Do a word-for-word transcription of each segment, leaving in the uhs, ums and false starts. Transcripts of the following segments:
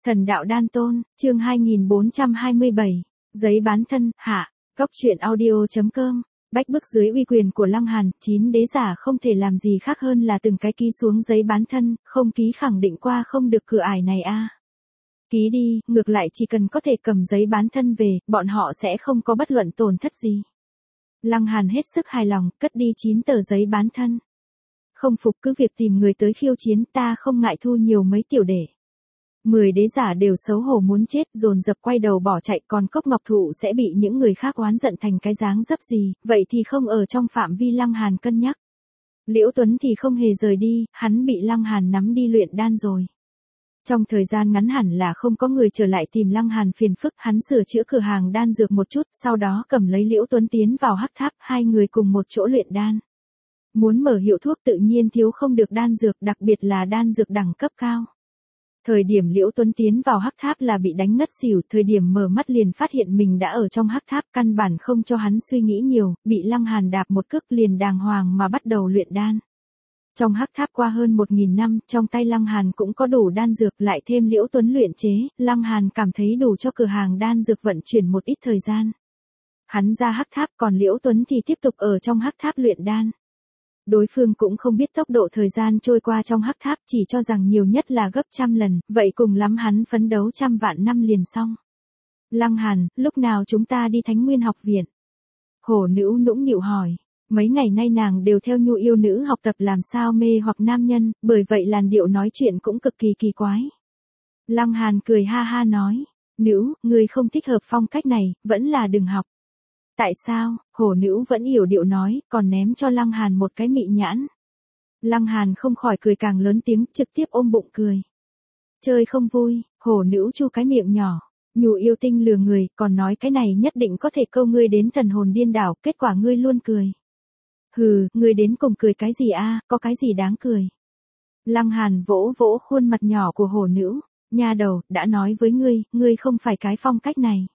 Thần đạo đan tôn, chương hai nghìn bốn trăm hai mươi bảy, giấy bán thân, hạ, góc truyện audio.com, bách bức dưới uy quyền của Lăng Hàn, chín đế giả không thể làm gì khác hơn là từng cái ký xuống giấy bán thân, không ký khẳng định qua không được cửa ải này a. Ký đi, ngược lại chỉ cần có thể cầm giấy bán thân về, bọn họ sẽ không có bất luận tổn thất gì. Lăng Hàn hết sức hài lòng, cất đi chín tờ giấy bán thân. Không phục cứ việc tìm người tới khiêu chiến, ta không ngại thu nhiều mấy tiểu đệ. Mười đế giả đều xấu hổ muốn chết, dồn dập quay đầu bỏ chạy, còn Cốc Ngọc Thụ sẽ bị những người khác oán giận thành cái dáng dấp gì, vậy thì không ở trong phạm vi Lăng Hàn cân nhắc. Liễu Tuấn thì không hề rời đi, hắn bị Lăng Hàn nắm đi luyện đan rồi. Trong thời gian ngắn hẳn là không có người trở lại tìm Lăng Hàn phiền phức, hắn sửa chữa cửa hàng đan dược một chút, sau đó cầm lấy Liễu Tuấn tiến vào hắc tháp, hai người cùng một chỗ luyện đan. Muốn mở hiệu thuốc tự nhiên thiếu không được đan dược, đặc biệt là đan dược đẳng cấp cao. Thời điểm Liễu Tuấn tiến vào hắc tháp là bị đánh ngất xỉu, thời điểm mở mắt liền phát hiện mình đã ở trong hắc tháp, căn bản không cho hắn suy nghĩ nhiều, bị Lăng Hàn đạp một cước liền đàng hoàng mà bắt đầu luyện đan. Trong hắc tháp qua hơn một nghìn năm, trong tay Lăng Hàn cũng có đủ đan dược, lại thêm Liễu Tuấn luyện chế, Lăng Hàn cảm thấy đủ cho cửa hàng đan dược vận chuyển một ít thời gian. Hắn ra hắc tháp, còn Liễu Tuấn thì tiếp tục ở trong hắc tháp luyện đan. Đối phương cũng không biết tốc độ thời gian trôi qua trong hắc tháp, chỉ cho rằng nhiều nhất là gấp trăm lần, vậy cùng lắm hắn phấn đấu trăm vạn năm liền xong. Lăng Hàn, lúc nào chúng ta đi Thánh Nguyên học viện? Hổ Nữ nũng nịu hỏi. Mấy ngày nay nàng đều theo nhu yêu nữ học tập làm sao mê hoặc nam nhân, bởi vậy làn điệu nói chuyện cũng cực kỳ kỳ quái. Lăng Hàn cười ha ha nói, nữ, người không thích hợp phong cách này, vẫn là đừng học. Tại sao? Hổ Nữ vẫn yểu điệu nói, còn ném cho Lăng Hàn một cái mị nhãn. Lăng Hàn không khỏi cười càng lớn tiếng, trực tiếp ôm bụng cười. Chơi không vui, Hổ Nữ chu cái miệng nhỏ, nhu yêu tinh lừa người, còn nói cái này nhất định có thể câu ngươi đến thần hồn điên đảo, kết quả ngươi luôn cười. Hừ, ngươi đến cùng cười cái gì a, có cái gì đáng cười. Lăng Hàn vỗ vỗ khuôn mặt nhỏ của Hổ Nữ, nha đầu, đã nói với ngươi, ngươi không phải cái phong cách này.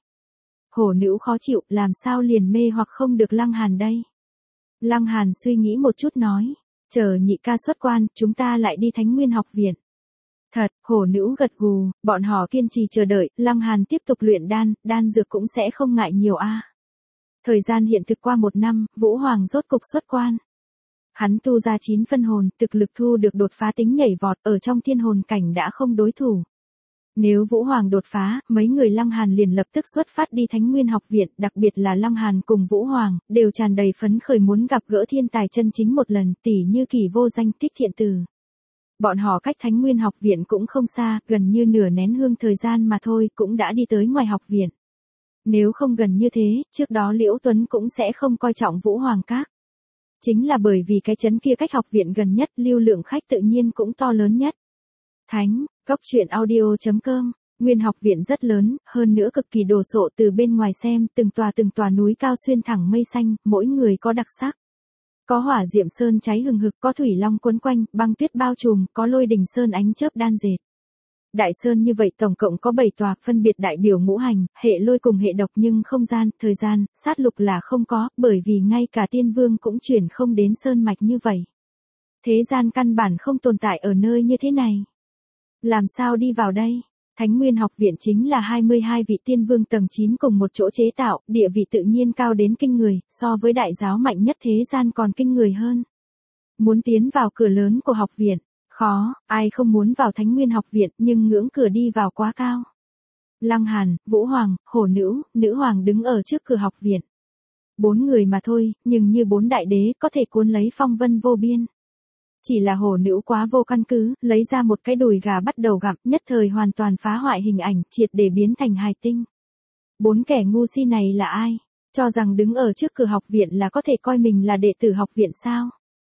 Hổ Nữ khó chịu, làm sao liền mê hoặc không được Lăng Hàn đây. Lăng Hàn suy nghĩ một chút nói, chờ nhị ca xuất quan, chúng ta lại đi Thánh Nguyên học viện. Thật, Hổ Nữ gật gù, bọn họ kiên trì chờ đợi, Lăng Hàn tiếp tục luyện đan, đan dược cũng sẽ không ngại nhiều a. Thời gian hiện thực qua một năm, Vũ Hoàng rốt cục xuất quan. Hắn tu ra chín phân hồn, thực lực thu được đột phá tính nhảy vọt, ở trong thiên hồn cảnh đã không đối thủ. Nếu Vũ Hoàng đột phá, mấy người Lăng Hàn liền lập tức xuất phát đi Thánh Nguyên học viện, đặc biệt là Lăng Hàn cùng Vũ Hoàng, đều tràn đầy phấn khởi muốn gặp gỡ thiên tài chân chính một lần, tỉ như Kỳ Vô Danh, Thích Thiện Từ. Bọn họ cách Thánh Nguyên học viện cũng không xa, gần như nửa nén hương thời gian mà thôi, cũng đã đi tới ngoài học viện. Nếu không gần như thế, trước đó Liễu Tuấn cũng sẽ không coi trọng Vũ Hoàng Các. Chính là bởi vì cái trấn kia cách học viện gần nhất, lưu lượng khách tự nhiên cũng to lớn nhất. Thánh, góc truyện audio.com, Nguyên học viện rất lớn, hơn nữa cực kỳ đồ sộ, từ bên ngoài xem, từng tòa từng tòa núi cao xuyên thẳng mây xanh, mỗi người có đặc sắc. Có hỏa diệm sơn cháy hừng hực, có thủy long quấn quanh, băng tuyết bao trùm, có lôi đình sơn ánh chớp đan dệt. Đại sơn như vậy tổng cộng có bảy tòa, phân biệt đại biểu ngũ hành, hệ lôi cùng hệ độc, nhưng không gian, thời gian, sát lục là không có, bởi vì ngay cả tiên vương cũng chuyển không đến sơn mạch như vậy. Thế gian căn bản không tồn tại ở nơi như thế này. Làm sao đi vào đây? Thánh Nguyên học viện chính là hai mươi hai vị tiên vương tầng chín cùng một chỗ chế tạo, địa vị tự nhiên cao đến kinh người, so với đại giáo mạnh nhất thế gian còn kinh người hơn. Muốn tiến vào cửa lớn của học viện, khó, ai không muốn vào Thánh Nguyên học viện, nhưng ngưỡng cửa đi vào quá cao. Lăng Hàn, Vũ Hoàng, Hổ Nữ, Nữ Hoàng đứng ở trước cửa học viện. Bốn người mà thôi, nhưng như bốn đại đế có thể cuốn lấy phong vân vô biên. Chỉ là Hổ Nữ quá vô căn cứ, lấy ra một cái đùi gà bắt đầu gặm, nhất thời hoàn toàn phá hoại hình ảnh, triệt để biến thành hài tinh. Bốn kẻ ngu si này là ai? Cho rằng đứng ở trước cửa học viện là có thể coi mình là đệ tử học viện sao?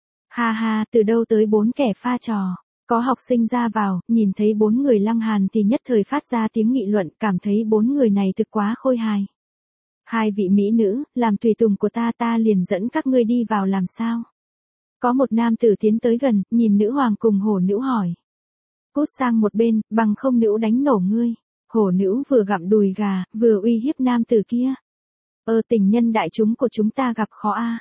Ha ha, từ đâu tới bốn kẻ pha trò? Có học sinh ra vào, nhìn thấy bốn người Lăng Hàn thì nhất thời phát ra tiếng nghị luận, cảm thấy bốn người này thực quá khôi hài. Hai vị mỹ nữ, làm tùy tùng của ta, ta liền dẫn các ngươi đi vào làm sao? Có một nam tử tiến tới gần, nhìn Nữ Hoàng cùng Hổ Nữ hỏi. Cút sang một bên, bằng không nữ đánh nổ ngươi. Hổ Nữ vừa gặm đùi gà, vừa uy hiếp nam tử kia. Ơ tình nhân đại chúng của chúng ta gặp khó a.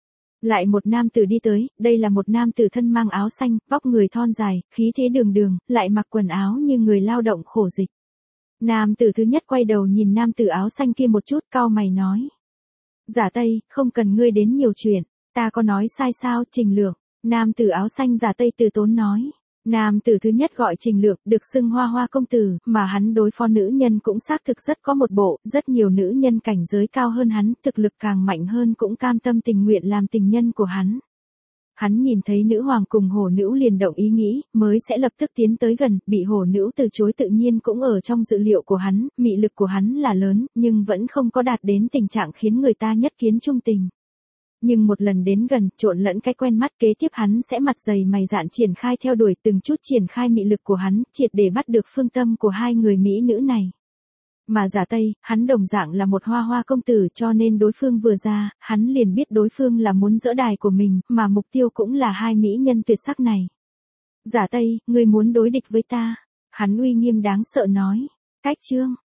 Lại một nam tử đi tới, đây là một nam tử thân mang áo xanh, vóc người thon dài, khí thế đường đường, lại mặc quần áo như người lao động khổ dịch. Nam tử thứ nhất quay đầu nhìn nam tử áo xanh kia một chút, cau mày nói. Giả Tây, không cần ngươi đến nhiều chuyện, ta có nói sai sao? Trình Lượng. Nam tử áo xanh Giả Tây từ tốn nói. Nam tử thứ nhất gọi Trình Lượng, được xưng Hoa Hoa công tử, mà hắn đối phó nữ nhân cũng xác thực rất có một bộ, rất nhiều nữ nhân cảnh giới cao hơn hắn, thực lực càng mạnh hơn cũng cam tâm tình nguyện làm tình nhân của hắn. Hắn nhìn thấy nữ hoàng cùng hổ nữ liền động ý nghĩ, mới sẽ lập tức tiến tới gần, bị hổ nữ từ chối tự nhiên cũng ở trong dự liệu của hắn, mị lực của hắn là lớn, nhưng vẫn không có đạt đến tình trạng khiến người ta nhất kiến trung tình. Nhưng một lần đến gần, trộn lẫn cái quen mắt, kế tiếp hắn sẽ mặt dày mày dạn triển khai theo đuổi, từng chút triển khai mị lực của hắn, triệt để bắt được phương tâm của hai người mỹ nữ này. Mà Giả Tây, hắn đồng dạng là một Hoa Hoa công tử, cho nên đối phương vừa ra, hắn liền biết đối phương là muốn dỡ đài của mình, mà mục tiêu cũng là hai mỹ nhân tuyệt sắc này. Giả Tây, ngươi muốn đối địch với ta? Hắn uy nghiêm đáng sợ nói. Cách chương.